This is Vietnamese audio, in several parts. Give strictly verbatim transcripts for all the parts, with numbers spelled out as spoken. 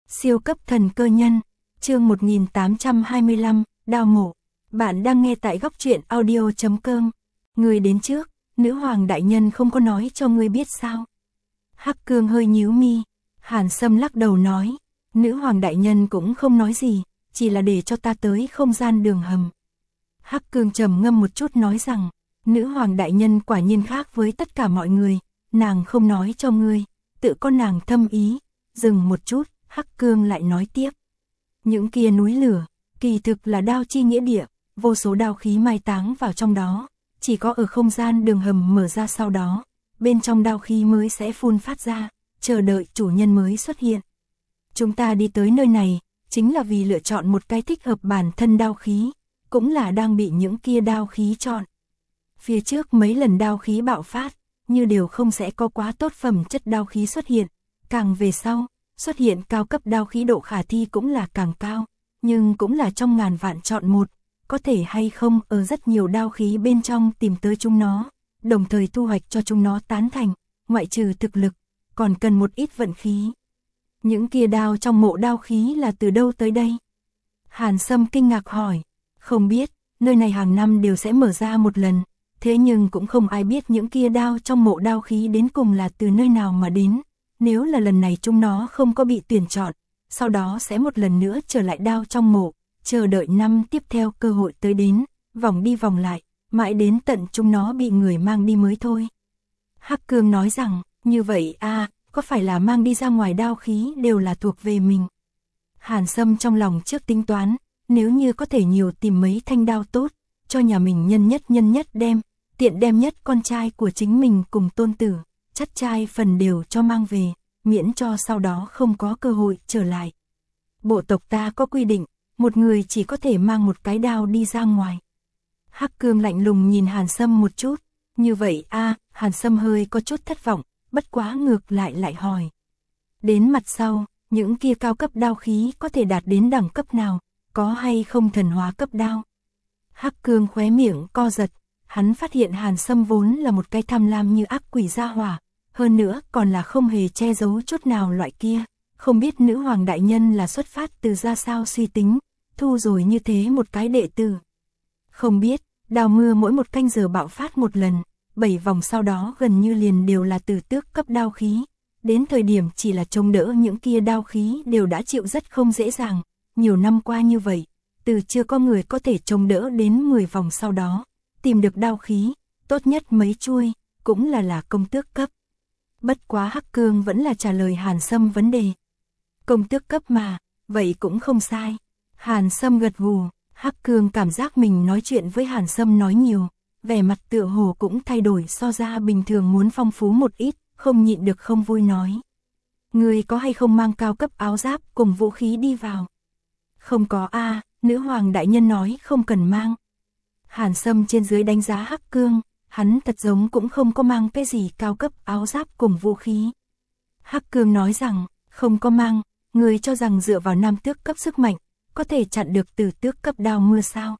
Siêu cấp thần cơ nhân, chương một nghìn tám trăm hai mươi lăm, đao mổ. Bạn đang nghe tại góc truyện audio chấm com. Người đến trước, nữ hoàng đại nhân không có nói cho ngươi biết sao? Hắc Cương hơi nhíu mi, Hàn Sâm lắc đầu nói, nữ hoàng đại nhân cũng không nói gì, chỉ là để cho ta tới không gian đường hầm. Hắc Cương trầm ngâm một chút nói rằng, nữ hoàng đại nhân quả nhiên khác với tất cả mọi người, nàng không nói cho ngươi, tự có nàng thâm ý. Dừng một chút, Hắc Cương lại nói tiếp. Những kia núi lửa, kỳ thực là đao chi nghĩa địa, vô số đao khí mai táng vào trong đó, chỉ có ở không gian đường hầm mở ra sau đó, bên trong đao khí mới sẽ phun phát ra, chờ đợi chủ nhân mới xuất hiện. Chúng ta đi tới nơi này, chính là vì lựa chọn một cái thích hợp bản thân đao khí, cũng là đang bị những kia đao khí chọn. Phía trước mấy lần đao khí bạo phát, như đều không sẽ có quá tốt phẩm chất đao khí xuất hiện, càng về sau, xuất hiện cao cấp đao khí độ khả thi cũng là càng cao, nhưng cũng là trong ngàn vạn chọn một, có thể hay không ở rất nhiều đao khí bên trong tìm tới chúng nó, đồng thời thu hoạch cho chúng nó tán thành, ngoại trừ thực lực, còn cần một ít vận khí. Những kia đao trong mộ đao khí là từ đâu tới đây? Hàn Sâm kinh ngạc hỏi, không biết, nơi này hàng năm đều sẽ mở ra một lần, thế nhưng cũng không ai biết những kia đao trong mộ đao khí đến cùng là từ nơi nào mà đến. Nếu là lần này chúng nó không có bị tuyển chọn, sau đó sẽ một lần nữa trở lại đao trong mộ, chờ đợi năm tiếp theo cơ hội tới đến, vòng đi vòng lại, mãi đến tận chúng nó bị người mang đi mới thôi. Hắc Cương nói rằng, như vậy a, có phải là mang đi ra ngoài đao khí đều là thuộc về mình? Hàn Sâm trong lòng trước tính toán, nếu như có thể nhiều tìm mấy thanh đao tốt, cho nhà mình nhân nhất nhân nhất đem, tiện đem nhất con trai của chính mình cùng tôn tử, chắt trai phần đều cho mang về, miễn cho sau đó không có cơ hội trở lại. Bộ tộc ta có quy định, một người chỉ có thể mang một cái đao đi ra ngoài. Hắc Cương lạnh lùng nhìn Hàn Sâm một chút, như vậy a, Hàn Sâm hơi có chút thất vọng, bất quá ngược lại lại hỏi. Đến mặt sau, những kia cao cấp đao khí có thể đạt đến đẳng cấp nào, có hay không thần hóa cấp đao? Hắc Cương khóe miệng co giật, hắn phát hiện Hàn Sâm vốn là một cái tham lam như ác quỷ gia hỏa, hơn nữa còn là không hề che giấu chút nào loại kia, không biết nữ hoàng đại nhân là xuất phát từ ra sao suy tính, thu rồi như thế một cái đệ tử. Không biết, đao mưa mỗi một canh giờ bạo phát một lần, bảy vòng sau đó gần như liền đều là từ tước cấp đao khí, đến thời điểm chỉ là chống đỡ những kia đao khí đều đã chịu rất không dễ dàng, nhiều năm qua như vậy, từ chưa có người có thể chống đỡ đến mười vòng sau đó, tìm được đao khí, tốt nhất mấy chuôi, cũng là là công tước cấp. Bất quá Hắc Cương vẫn là trả lời Hàn Sâm vấn đề. Công tước cấp mà, vậy cũng không sai. Hàn Sâm gật gù, Hắc Cương cảm giác mình nói chuyện với Hàn Sâm nói nhiều, vẻ mặt tựa hồ cũng thay đổi so ra bình thường muốn phong phú một ít, không nhịn được không vui nói. Người có hay không mang cao cấp áo giáp cùng vũ khí đi vào? Không có a, nữ hoàng đại nhân nói không cần mang. Hàn Sâm trên dưới đánh giá Hắc Cương, hắn thật giống cũng không có mang cái gì cao cấp áo giáp cùng vũ khí. Hắc Cương nói rằng, không có mang, người cho rằng dựa vào nam tước cấp sức mạnh, có thể chặn được từ tước cấp đao mưa sao?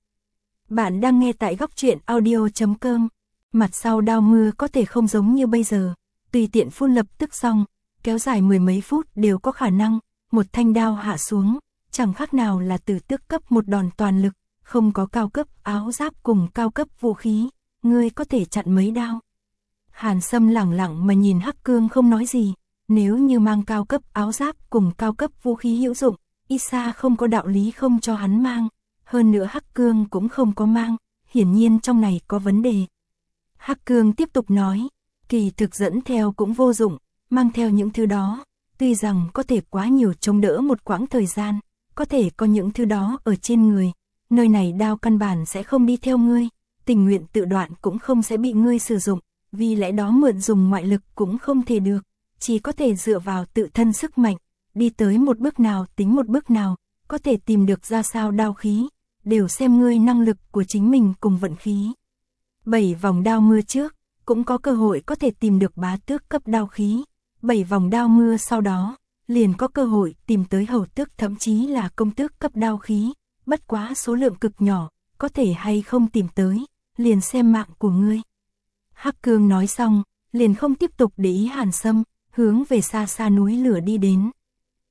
Bạn đang nghe tại góc truyện audio chấm com. Mặt sau đao mưa có thể không giống như bây giờ, tùy tiện phun lập tức xong, kéo dài mười mấy phút đều có khả năng, một thanh đao hạ xuống, chẳng khác nào là từ tước cấp một đòn toàn lực, không có cao cấp áo giáp cùng cao cấp vũ khí, ngươi có thể chặn mấy đao. Hàn Sâm lẳng lặng mà nhìn Hắc Cương không nói gì, nếu như mang cao cấp áo giáp cùng cao cấp vũ khí hữu dụng, Isa không có đạo lý không cho hắn mang, hơn nữa Hắc Cương cũng không có mang, hiển nhiên trong này có vấn đề. Hắc Cương tiếp tục nói, kỳ thực dẫn theo cũng vô dụng, mang theo những thứ đó, tuy rằng có thể quá nhiều chống đỡ một quãng thời gian, có thể có những thứ đó ở trên người, nơi này đao căn bản sẽ không đi theo ngươi, tình nguyện tự đoạn cũng không sẽ bị ngươi sử dụng, vì lẽ đó mượn dùng ngoại lực cũng không thể được, chỉ có thể dựa vào tự thân sức mạnh, đi tới một bước nào tính một bước nào, có thể tìm được ra sao đao khí, đều xem ngươi năng lực của chính mình cùng vận khí. Bảy vòng đao mưa trước, cũng có cơ hội có thể tìm được bá tước cấp đao khí, bảy vòng đao mưa sau đó, liền có cơ hội tìm tới hầu tước thậm chí là công tước cấp đao khí, bất quá số lượng cực nhỏ, có thể hay không tìm tới, liền xem mạng của ngươi. Hắc Cương nói xong, liền không tiếp tục để ý Hàn Sâm, hướng về xa xa núi lửa đi đến.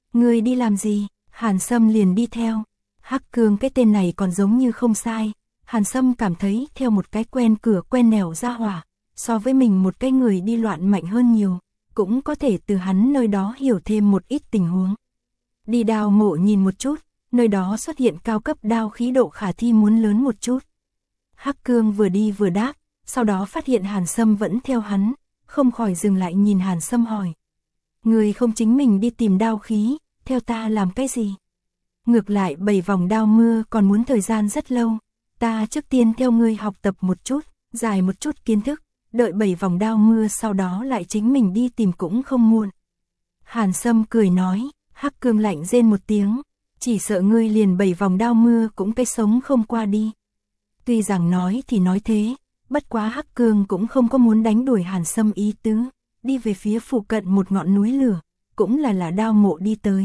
Ngươi đi làm gì? Hàn Sâm liền đi theo. Hắc Cương cái tên này còn giống như không sai. Hàn Sâm cảm thấy theo một cái quen cửa quen nẻo ra hỏa, so với mình một cái người đi loạn mạnh hơn nhiều, cũng có thể từ hắn nơi đó hiểu thêm một ít tình huống. Đi đào mộ nhìn một chút, nơi đó xuất hiện cao cấp đao khí độ khả thi muốn lớn một chút. Hắc Cương vừa đi vừa đáp, sau đó phát hiện Hàn Sâm vẫn theo hắn, không khỏi dừng lại nhìn Hàn Sâm hỏi. Người không chính mình đi tìm đao khí, theo ta làm cái gì? Ngược lại bảy vòng đao mưa còn muốn thời gian rất lâu, ta trước tiên theo ngươi học tập một chút, dài một chút kiến thức, đợi bảy vòng đao mưa sau đó lại chính mình đi tìm cũng không muộn. Hàn Sâm cười nói, Hắc Cương lạnh rên một tiếng, chỉ sợ ngươi liền bảy vòng đao mưa cũng cái sống không qua đi. Tuy rằng nói thì nói thế, bất quá Hắc Cương cũng không có muốn đánh đuổi Hàn Sâm ý tứ, đi về phía phụ cận một ngọn núi lửa, cũng là là đao mộ đi tới.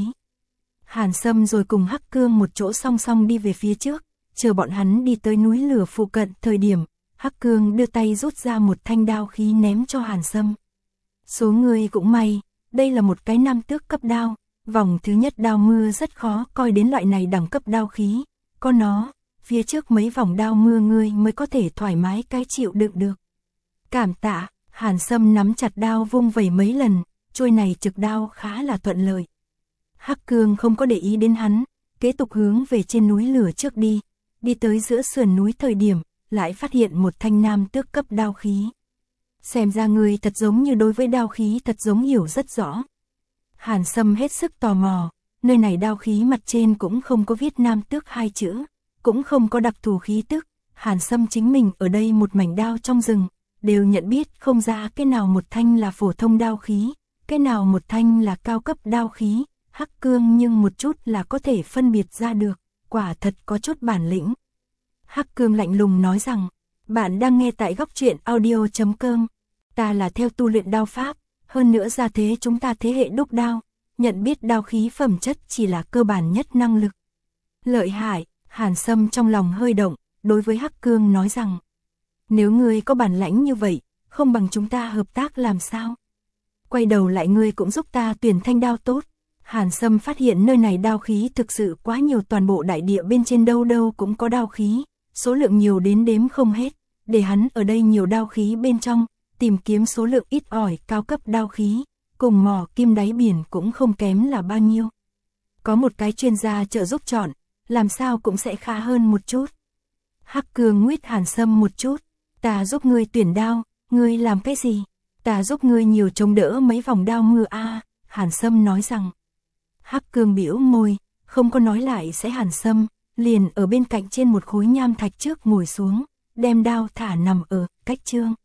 Hàn Sâm rồi cùng Hắc Cương một chỗ song song đi về phía trước, chờ bọn hắn đi tới núi lửa phụ cận thời điểm, Hắc Cương đưa tay rút ra một thanh đao khí ném cho Hàn Sâm. Số người cũng may, đây là một cái nam tước cấp đao, vòng thứ nhất đao mưa rất khó coi đến loại này đẳng cấp đao khí, có nó, phía trước mấy vòng đao mưa ngươi mới có thể thoải mái cái chịu đựng được. Cảm tạ, Hàn Sâm nắm chặt đao vung vẩy mấy lần, trôi này trực đao khá là thuận lợi. Hắc Cương không có để ý đến hắn, kế tục hướng về trên núi lửa trước đi, đi tới giữa sườn núi thời điểm, lại phát hiện một thanh nam tước cấp đao khí. Xem ra người thật giống như đối với đao khí thật giống hiểu rất rõ. Hàn Sâm hết sức tò mò, nơi này đao khí mặt trên cũng không có viết nam tước hai chữ, cũng không có đặc thù khí tức. Hàn Sâm chính mình ở đây một mảnh đao trong rừng, đều nhận biết không ra cái nào một thanh là phổ thông đao khí, cái nào một thanh là cao cấp đao khí. Hắc Cương nhưng một chút là có thể phân biệt ra được, quả thật có chút bản lĩnh. Hắc Cương lạnh lùng nói rằng, bạn đang nghe tại góc truyện audio chấm com, ta là theo tu luyện đao pháp, hơn nữa ra thế chúng ta thế hệ đúc đao, nhận biết đao khí phẩm chất chỉ là cơ bản nhất năng lực. Lợi hại, Hàn Sâm trong lòng hơi động, đối với Hắc Cương nói rằng, nếu ngươi có bản lãnh như vậy, không bằng chúng ta hợp tác làm sao? Quay đầu lại ngươi cũng giúp ta tuyển thanh đao tốt. Hàn Sâm phát hiện nơi này đao khí thực sự quá nhiều, toàn bộ đại địa bên trên đâu đâu cũng có đao khí, số lượng nhiều đến đếm không hết, để hắn ở đây nhiều đao khí bên trong, tìm kiếm số lượng ít ỏi cao cấp đao khí, cùng mỏ kim đáy biển cũng không kém là bao nhiêu. Có một cái chuyên gia trợ giúp chọn, làm sao cũng sẽ khá hơn một chút. Hắc Cương nguyết Hàn Sâm một chút, ta giúp ngươi tuyển đao, ngươi làm cái gì? Ta giúp ngươi nhiều chống đỡ mấy vòng đao mưa a. À, Hàn Sâm nói rằng. Hắc Cương bĩu môi, không có nói lại sẽ. Hàn Sâm liền ở bên cạnh trên một khối nham thạch trước ngồi xuống, đem đao thả nằm ở cách trương.